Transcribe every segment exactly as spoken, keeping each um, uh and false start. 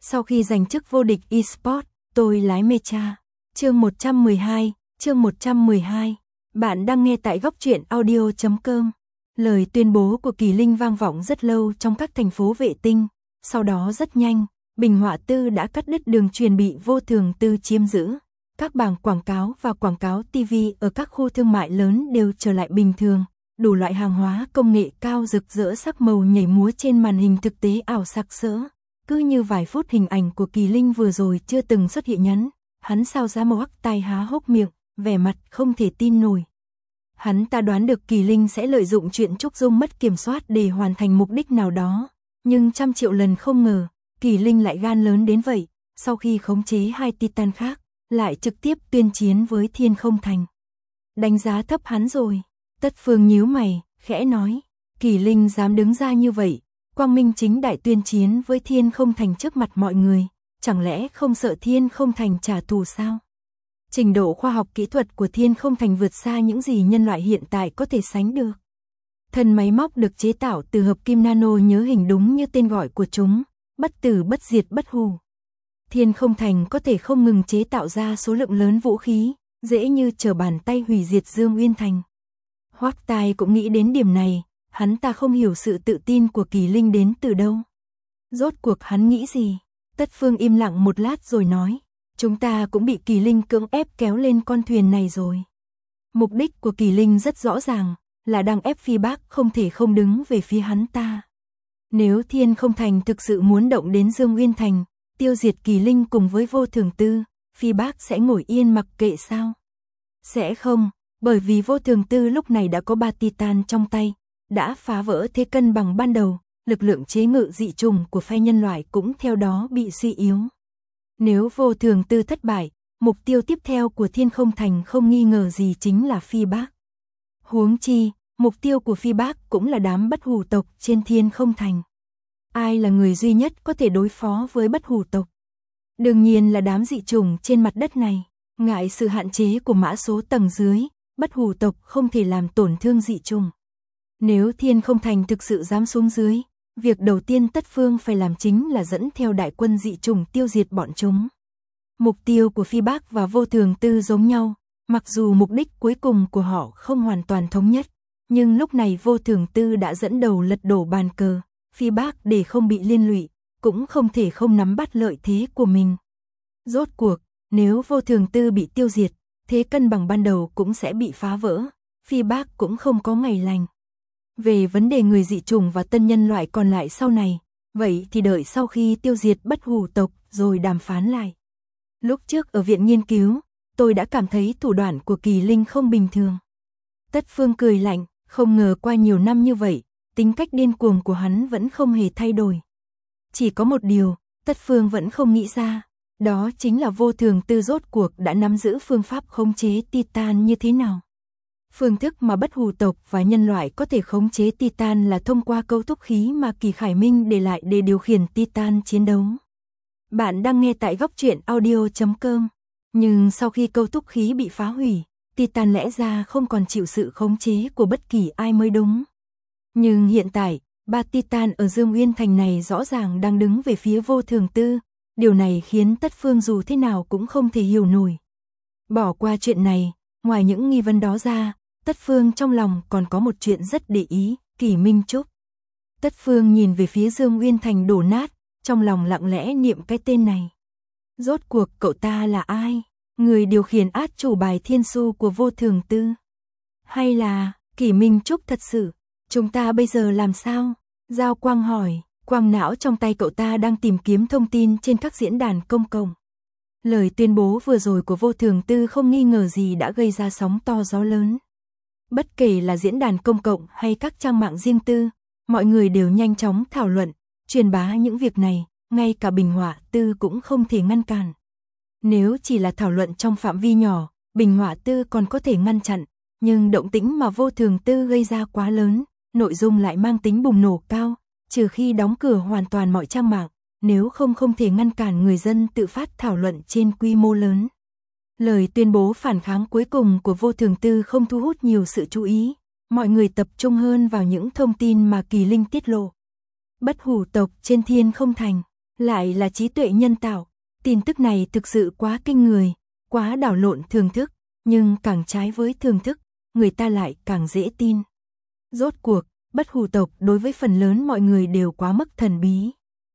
Sau khi giành chức vô địch eSports, tôi lái Mecha. Chương một trăm mười hai, chương một trăm mười hai. Bạn đang nghe tại góc truyện audio chấm com. Lời tuyên bố của Kỳ Linh vang vọng rất lâu trong các thành phố vệ tinh, sau đó rất nhanh, Bình Họa Tư đã cắt đứt đường truyền bị Vô Thường Tư chiếm giữ. Các bảng quảng cáo và quảng cáo ti vi ở các khu thương mại lớn đều trở lại bình thường, đủ loại hàng hóa công nghệ cao rực rỡ sắc màu nhảy múa trên màn hình thực tế ảo sặc sỡ. Cứ như vài phút hình ảnh của Kỳ Linh vừa rồi chưa từng xuất hiện nhắn, hắn sao ra màu hắc tai há hốc miệng, vẻ mặt không thể tin nổi. Hắn ta đoán được Kỳ Linh sẽ lợi dụng chuyện Trúc Dung mất kiểm soát để hoàn thành mục đích nào đó, nhưng trăm triệu lần không ngờ, Kỳ Linh lại gan lớn đến vậy, sau khi khống chế hai Titan khác, lại trực tiếp tuyên chiến với Thiên Không Thành. Đánh giá thấp hắn rồi, Tất Phương nhíu mày, khẽ nói, Kỳ Linh dám đứng ra như vậy, quang minh chính đại tuyên chiến với Thiên Không Thành trước mặt mọi người, chẳng lẽ không sợ Thiên Không Thành trả thù sao? Trình độ khoa học kỹ thuật của Thiên Không Thành vượt xa những gì nhân loại hiện tại có thể sánh được. Thân máy móc được chế tạo từ hợp kim nano nhớ hình đúng như tên gọi của chúng, bất tử bất diệt bất hủ. Thiên Không Thành có thể không ngừng chế tạo ra số lượng lớn vũ khí, dễ như trở bàn tay hủy diệt Dương Uyên Thành. Hoắc Tài cũng nghĩ đến điểm này, hắn ta không hiểu sự tự tin của Kỳ Linh đến từ đâu. Rốt cuộc hắn nghĩ gì? Tất Phương im lặng một lát rồi nói, chúng ta cũng bị Kỳ Linh cưỡng ép kéo lên con thuyền này rồi. Mục đích của Kỳ Linh rất rõ ràng, là đang ép Phi Bác không thể không đứng về phía hắn ta. Nếu Thiên Không Thành thực sự muốn động đến Dương Uyên Thành, tiêu diệt Kỳ Linh cùng với Vô Thường Tư, Phi Bác sẽ ngồi yên mặc kệ sao? Sẽ không, bởi vì Vô Thường Tư lúc này đã có ba Titan trong tay, đã phá vỡ thế cân bằng ban đầu, lực lượng chế ngự dị trùng của phe nhân loại cũng theo đó bị suy yếu. Nếu Vô Thường Tư thất bại, mục tiêu tiếp theo của Thiên Không Thành không nghi ngờ gì chính là Phi Bác. Huống chi, mục tiêu của Phi Bác cũng là đám bất hủ tộc trên Thiên Không Thành. Ai là người duy nhất có thể đối phó với bất hủ tộc? Đương nhiên là đám dị trùng trên mặt đất này. Ngại sự hạn chế của mã số tầng dưới, bất hủ tộc không thể làm tổn thương dị trùng. Nếu Thiên Không Thành thực sự dám xuống dưới, việc đầu tiên Tất Phương phải làm chính là dẫn theo đại quân dị trùng tiêu diệt bọn chúng. Mục tiêu của Phi Bác và Vô Thường Tư giống nhau, mặc dù mục đích cuối cùng của họ không hoàn toàn thống nhất, nhưng lúc này Vô Thường Tư đã dẫn đầu lật đổ bàn cờ, Phi Bác để không bị liên lụy, cũng không thể không nắm bắt lợi thế của mình. Rốt cuộc, nếu Vô Thường Tư bị tiêu diệt, thế cân bằng ban đầu cũng sẽ bị phá vỡ, Phi Bác cũng không có ngày lành. Về vấn đề người dị trùng và tân nhân loại còn lại sau này, vậy thì đợi sau khi tiêu diệt bất hủ tộc rồi đàm phán lại. Lúc trước ở viện nghiên cứu, tôi đã cảm thấy thủ đoạn của Kỳ Linh không bình thường. Tất Phương cười lạnh, không ngờ qua nhiều năm như vậy, tính cách điên cuồng của hắn vẫn không hề thay đổi. Chỉ có một điều, Tất Phương vẫn không nghĩ ra, đó chính là Vô Thường Tư rốt cuộc đã nắm giữ phương pháp khống chế Titan như thế nào. Phương thức mà bất hủ tộc và nhân loại có thể khống chế Titan là thông qua cấu trúc khí mà Kỳ Khải Minh để lại để điều khiển Titan chiến đấu. Bạn đang nghe tại góc truyện audio chấm com. Nhưng sau khi cấu trúc khí bị phá hủy, Titan lẽ ra không còn chịu sự khống chế của bất kỳ ai mới đúng. Nhưng hiện tại, ba Titan ở Dương Uyên Thành này rõ ràng đang đứng về phía Vô Thường Tư. Điều này khiến Tất Phương dù thế nào cũng không thể hiểu nổi. Bỏ qua chuyện này, ngoài những nghi vấn đó ra, Tất Phương trong lòng còn có một chuyện rất để ý, Kỳ Minh Trúc. Tất Phương nhìn về phía Dương Uyên Thành đổ nát, trong lòng lặng lẽ niệm cái tên này. Rốt cuộc cậu ta là ai? Người điều khiển át chủ bài thiên su của Vô Thường Tư? Hay là, Kỳ Minh Trúc thật sự? Chúng ta bây giờ làm sao? Giao Quang hỏi, quang não trong tay cậu ta đang tìm kiếm thông tin trên các diễn đàn công cộng. Lời tuyên bố vừa rồi của Vô Thường Tư không nghi ngờ gì đã gây ra sóng to gió lớn. Bất kể là diễn đàn công cộng hay các trang mạng riêng tư, mọi người đều nhanh chóng thảo luận, truyền bá những việc này, ngay cả Bình Họa Tư cũng không thể ngăn cản. Nếu chỉ là thảo luận trong phạm vi nhỏ, Bình Họa Tư còn có thể ngăn chặn, nhưng động tĩnh mà Vô Thường Tư gây ra quá lớn, nội dung lại mang tính bùng nổ cao, trừ khi đóng cửa hoàn toàn mọi trang mạng, nếu không không thể ngăn cản người dân tự phát thảo luận trên quy mô lớn. Lời tuyên bố phản kháng cuối cùng của Vô Thường Tư không thu hút nhiều sự chú ý, mọi người tập trung hơn vào những thông tin mà Kỳ Linh tiết lộ. Bất hủ tộc trên Thiên Không Thành, Lại là trí tuệ nhân tạo, tin tức này thực sự quá kinh người, quá đảo lộn thường thức, nhưng càng trái với thường thức, người ta lại càng dễ tin. Rốt cuộc, bất hủ tộc đối với phần lớn mọi người đều quá mức thần bí.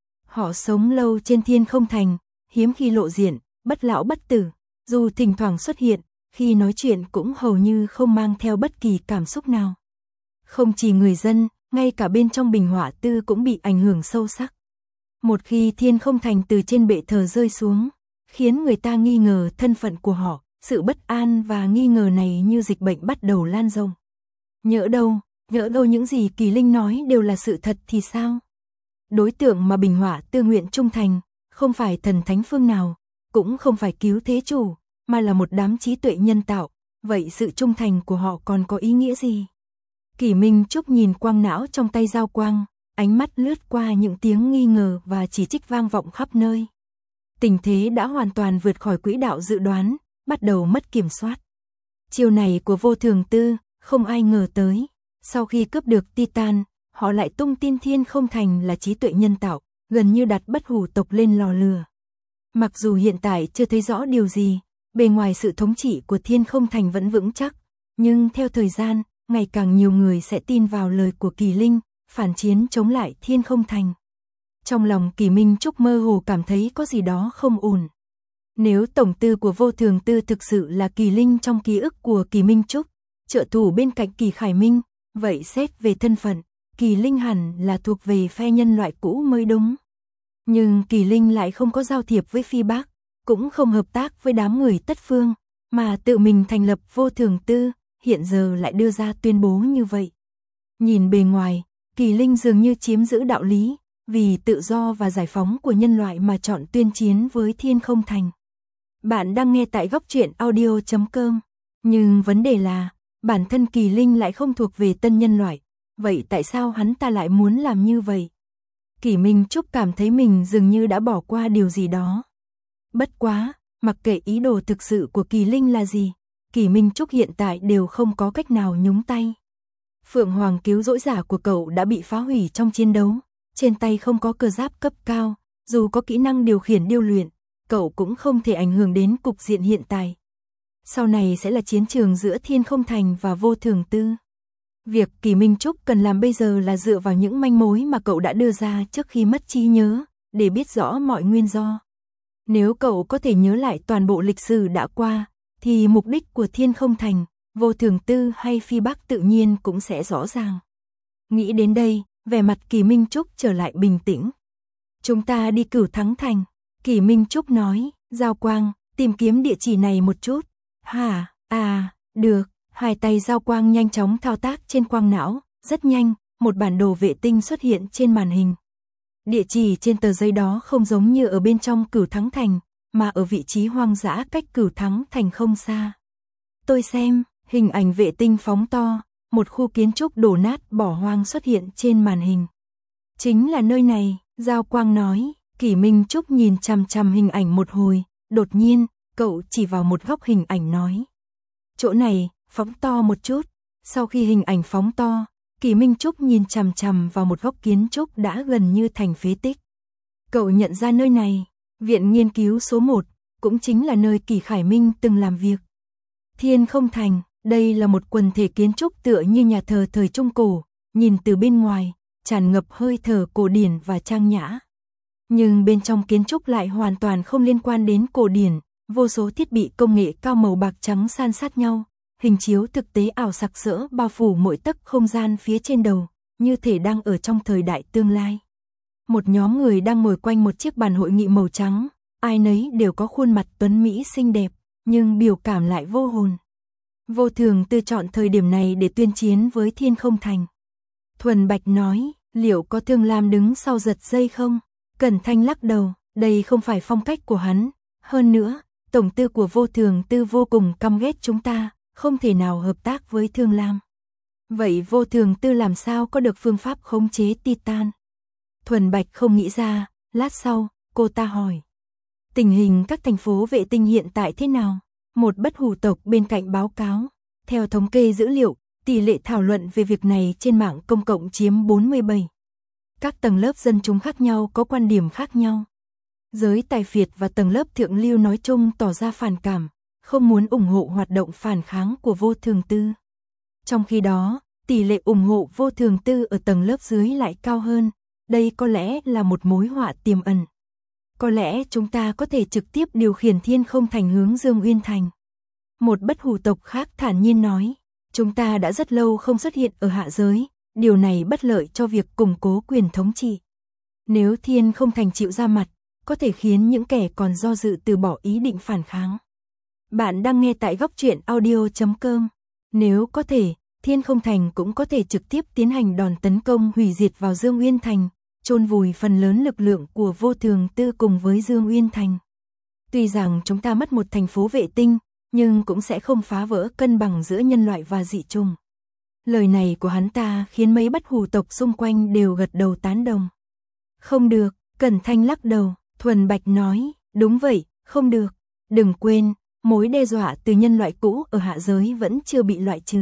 Họ sống lâu trên Thiên Không Thành, hiếm khi lộ diện, bất lão bất tử, dù thỉnh thoảng xuất hiện, khi nói chuyện cũng hầu như không mang theo bất kỳ cảm xúc nào. Không chỉ người dân, ngay cả bên trong Bình Hỏa Tư cũng bị ảnh hưởng sâu sắc. Một khi Thiên Không Thành từ trên bệ thờ rơi xuống, khiến người ta nghi ngờ thân phận của họ, sự bất an và nghi ngờ này như dịch bệnh bắt đầu lan rộng. Nhỡ đâu, nhỡ đâu những gì Kỳ Linh nói đều là sự thật thì sao? Đối tượng mà Bình Hỏa Tư nguyện trung thành, không phải thần thánh phương nào, cũng không phải cứu thế chủ, mà là một đám trí tuệ nhân tạo, vậy sự trung thành của họ còn có ý nghĩa gì? Kỷ Minh Trúc nhìn quang não trong tay Giao Quang, ánh mắt lướt qua những tiếng nghi ngờ và chỉ trích vang vọng khắp nơi. Tình thế đã hoàn toàn vượt khỏi quỹ đạo dự đoán, bắt đầu mất kiểm soát. Chiêu này của Vô Thường Tư, không ai ngờ tới. Sau khi cướp được Titan, họ lại tung tin Thiên Không Thành là trí tuệ nhân tạo, gần như đặt bất hủ tộc lên lò lửa. Mặc dù hiện tại chưa thấy rõ điều gì, bề ngoài sự thống trị của Thiên Không Thành vẫn vững chắc, nhưng theo thời gian, ngày càng nhiều người sẽ tin vào lời của Kỳ Linh, phản chiến chống lại Thiên Không Thành. Trong lòng Kỷ Minh Trúc mơ hồ cảm thấy có gì đó không ổn. Nếu tổng tư của Vô Thường Tư thực sự là Kỳ Linh trong ký ức của Kỷ Minh Trúc, trợ thủ bên cạnh Kỳ Khải Minh, vậy xét về thân phận, Kỳ Linh hẳn là thuộc về phe nhân loại cũ mới đúng. Nhưng Kỳ Linh lại không có giao thiệp với Phi Bác, cũng không hợp tác với đám người Tất Phương, mà tự mình thành lập Vô Thường Tư, hiện giờ lại đưa ra tuyên bố như vậy. Nhìn bề ngoài, Kỳ Linh dường như chiếm giữ đạo lý, vì tự do và giải phóng của nhân loại mà chọn tuyên chiến với Thiên Không Thành. Bạn đang nghe tại góc truyện audio chấm com, nhưng vấn đề là, bản thân Kỳ Linh lại không thuộc về tân nhân loại, vậy tại sao hắn ta lại muốn làm như vậy? Kỷ Minh Trúc cảm thấy mình dường như đã bỏ qua điều gì đó. Bất quá, mặc kệ ý đồ thực sự của Kỳ Linh là gì, Kỷ Minh Trúc hiện tại đều không có cách nào nhúng tay. Phượng Hoàng cứu rỗi giả của cậu đã bị phá hủy trong chiến đấu, trên tay không có cơ giáp cấp cao, dù có kỹ năng điều khiển điêu luyện, cậu cũng không thể ảnh hưởng đến cục diện hiện tại. Sau này sẽ là chiến trường giữa Thiên Không Thành và Vô Thường Tư. Việc Kỷ Minh Trúc cần làm bây giờ là dựa vào những manh mối mà cậu đã đưa ra trước khi mất trí nhớ, để biết rõ mọi nguyên do. Nếu cậu có thể nhớ lại toàn bộ lịch sử đã qua, thì mục đích của Thiên Không Thành, Vô Thường Tư hay Phi Bác tự nhiên cũng sẽ rõ ràng. Nghĩ đến đây, vẻ mặt Kỷ Minh Trúc trở lại bình tĩnh. Chúng ta đi Cửu Thắng Thành, Kỷ Minh Trúc nói, Giao Quang, tìm kiếm địa chỉ này một chút. Hả, à, được, hai tay Giao Quang nhanh chóng thao tác trên quang não, rất nhanh, một bản đồ vệ tinh xuất hiện trên màn hình. Địa chỉ trên tờ giấy đó không giống như ở bên trong Cửu Thắng Thành, mà ở vị trí hoang dã cách Cửu Thắng Thành không xa. Tôi xem, hình ảnh vệ tinh phóng to, một khu kiến trúc đổ nát bỏ hoang xuất hiện trên màn hình. Chính là nơi này, Giao Quang nói. Kỷ Minh Trúc nhìn chằm chằm hình ảnh một hồi, đột nhiên, cậu chỉ vào một góc hình ảnh nói. Chỗ này, phóng to một chút. Sau khi hình ảnh phóng to, Kỷ Minh Trúc nhìn chằm chằm vào một góc kiến trúc đã gần như thành phế tích. Cậu nhận ra nơi này, viện nghiên cứu số một, cũng chính là nơi Kỳ Khải Minh từng làm việc. Thiên Không Thành, đây là một quần thể kiến trúc tựa như nhà thờ thời Trung Cổ, nhìn từ bên ngoài, tràn ngập hơi thở cổ điển và trang nhã. Nhưng bên trong kiến trúc lại hoàn toàn không liên quan đến cổ điển, vô số thiết bị công nghệ cao màu bạc trắng san sát nhau, hình chiếu thực tế ảo sặc sỡ bao phủ mỗi tấc không gian phía trên đầu, như thể đang ở trong thời đại tương lai. Một nhóm người đang ngồi quanh một chiếc bàn hội nghị màu trắng, ai nấy đều có khuôn mặt tuấn mỹ xinh đẹp, nhưng biểu cảm lại vô hồn. Vô Thường Tư chọn thời điểm này để tuyên chiến với Thiên Không Thành. Thuần Bạch nói, liệu có Thương Lam đứng sau giật dây không? Cẩn Thanh lắc đầu, đây không phải phong cách của hắn. Hơn nữa, tổng tư của Vô Thường Tư vô cùng căm ghét chúng ta, không thể nào hợp tác với Thương Lam. Vậy Vô Thường Tư làm sao có được phương pháp khống chế Titan? Thuần Bạch không nghĩ ra, lát sau, cô ta hỏi. Tình hình các thành phố vệ tinh hiện tại thế nào? Một bất hủ tộc bên cạnh báo cáo. Theo thống kê dữ liệu, tỷ lệ thảo luận về việc này trên mạng công cộng chiếm bốn mươi bảy. Các tầng lớp dân chúng khác nhau có quan điểm khác nhau. Giới tài phiệt và tầng lớp thượng lưu nói chung tỏ ra phản cảm, không muốn ủng hộ hoạt động phản kháng của Vô Thường Tư. Trong khi đó, tỷ lệ ủng hộ Vô Thường Tư ở tầng lớp dưới lại cao hơn, đây có lẽ là một mối họa tiềm ẩn. Có lẽ chúng ta có thể trực tiếp điều khiển Thiên Không Thành hướng Dương Uyên Thành. Một bất hủ tộc khác thản nhiên nói, chúng ta đã rất lâu không xuất hiện ở hạ giới, điều này bất lợi cho việc củng cố quyền thống trị. Nếu Thiên Không Thành chịu ra mặt, có thể khiến những kẻ còn do dự từ bỏ ý định phản kháng. Bạn đang nghe tại góc truyện audio chấm com. Nếu có thể, Thiên Không Thành cũng có thể trực tiếp tiến hành đòn tấn công hủy diệt vào Dương Uyên Thành, chôn vùi phần lớn lực lượng của Vô Thường Tư cùng với Dương Uyên Thành. Tuy rằng chúng ta mất một thành phố vệ tinh, nhưng cũng sẽ không phá vỡ cân bằng giữa nhân loại và dị chủng. Lời này của hắn ta khiến mấy bất hủ tộc xung quanh đều gật đầu tán đồng. Không được, Cẩn Thanh lắc đầu, Thuần Bạch nói, đúng vậy, không được. Đừng quên, mối đe dọa từ nhân loại cũ ở hạ giới vẫn chưa bị loại trừ.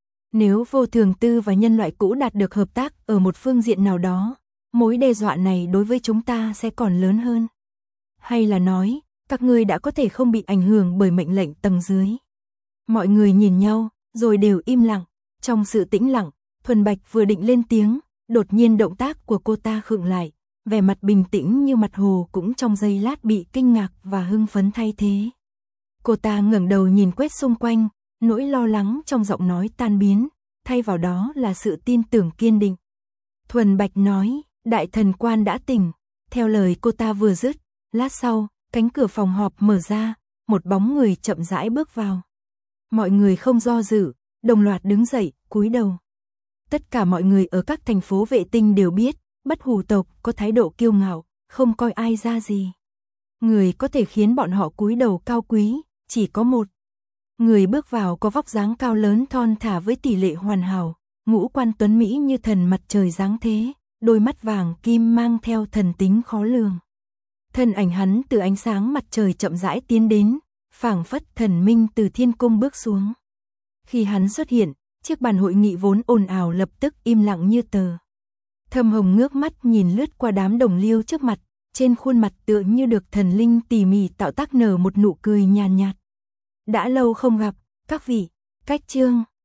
Nếu Vô Thường Tư và nhân loại cũ đạt được hợp tác ở một phương diện nào đó, mối đe dọa này đối với chúng ta sẽ còn lớn hơn. Hay là nói, các ngươi đã có thể không bị ảnh hưởng bởi mệnh lệnh tầng dưới. Mọi người nhìn nhau, rồi đều im lặng. Trong sự tĩnh lặng, Thuần Bạch vừa định lên tiếng, đột nhiên động tác của cô ta khựng lại, vẻ mặt bình tĩnh như mặt hồ cũng trong giây lát bị kinh ngạc và hưng phấn thay thế. Cô ta ngẩng đầu nhìn quét xung quanh, nỗi lo lắng trong giọng nói tan biến, thay vào đó là sự tin tưởng kiên định. Thuần Bạch nói, đại thần quan đã tỉnh. Theo lời cô ta vừa dứt, lát sau, cánh cửa phòng họp mở ra, một bóng người chậm rãi bước vào. Mọi người không do dự, đồng loạt đứng dậy, cúi đầu. Tất cả mọi người ở các thành phố vệ tinh đều biết, bất hủ tộc có thái độ kiêu ngạo, không coi ai ra gì. Người có thể khiến bọn họ cúi đầu cao quý, chỉ có một. Người bước vào có vóc dáng cao lớn thon thả với tỷ lệ hoàn hảo, ngũ quan tuấn mỹ như thần mặt trời giáng thế, đôi mắt vàng kim mang theo thần tính khó lường. Thân ảnh hắn từ ánh sáng mặt trời chậm rãi tiến đến, phảng phất thần minh từ thiên cung bước xuống. Khi hắn xuất hiện, chiếc bàn hội nghị vốn ồn ào lập tức im lặng như tờ. Thâm Hồng ngước mắt nhìn lướt qua đám đồng liêu trước mặt, trên khuôn mặt tựa như được thần linh tỉ mỉ tạo tác nở một nụ cười nhàn nhạt. Đã lâu không gặp, các vị, cách chương.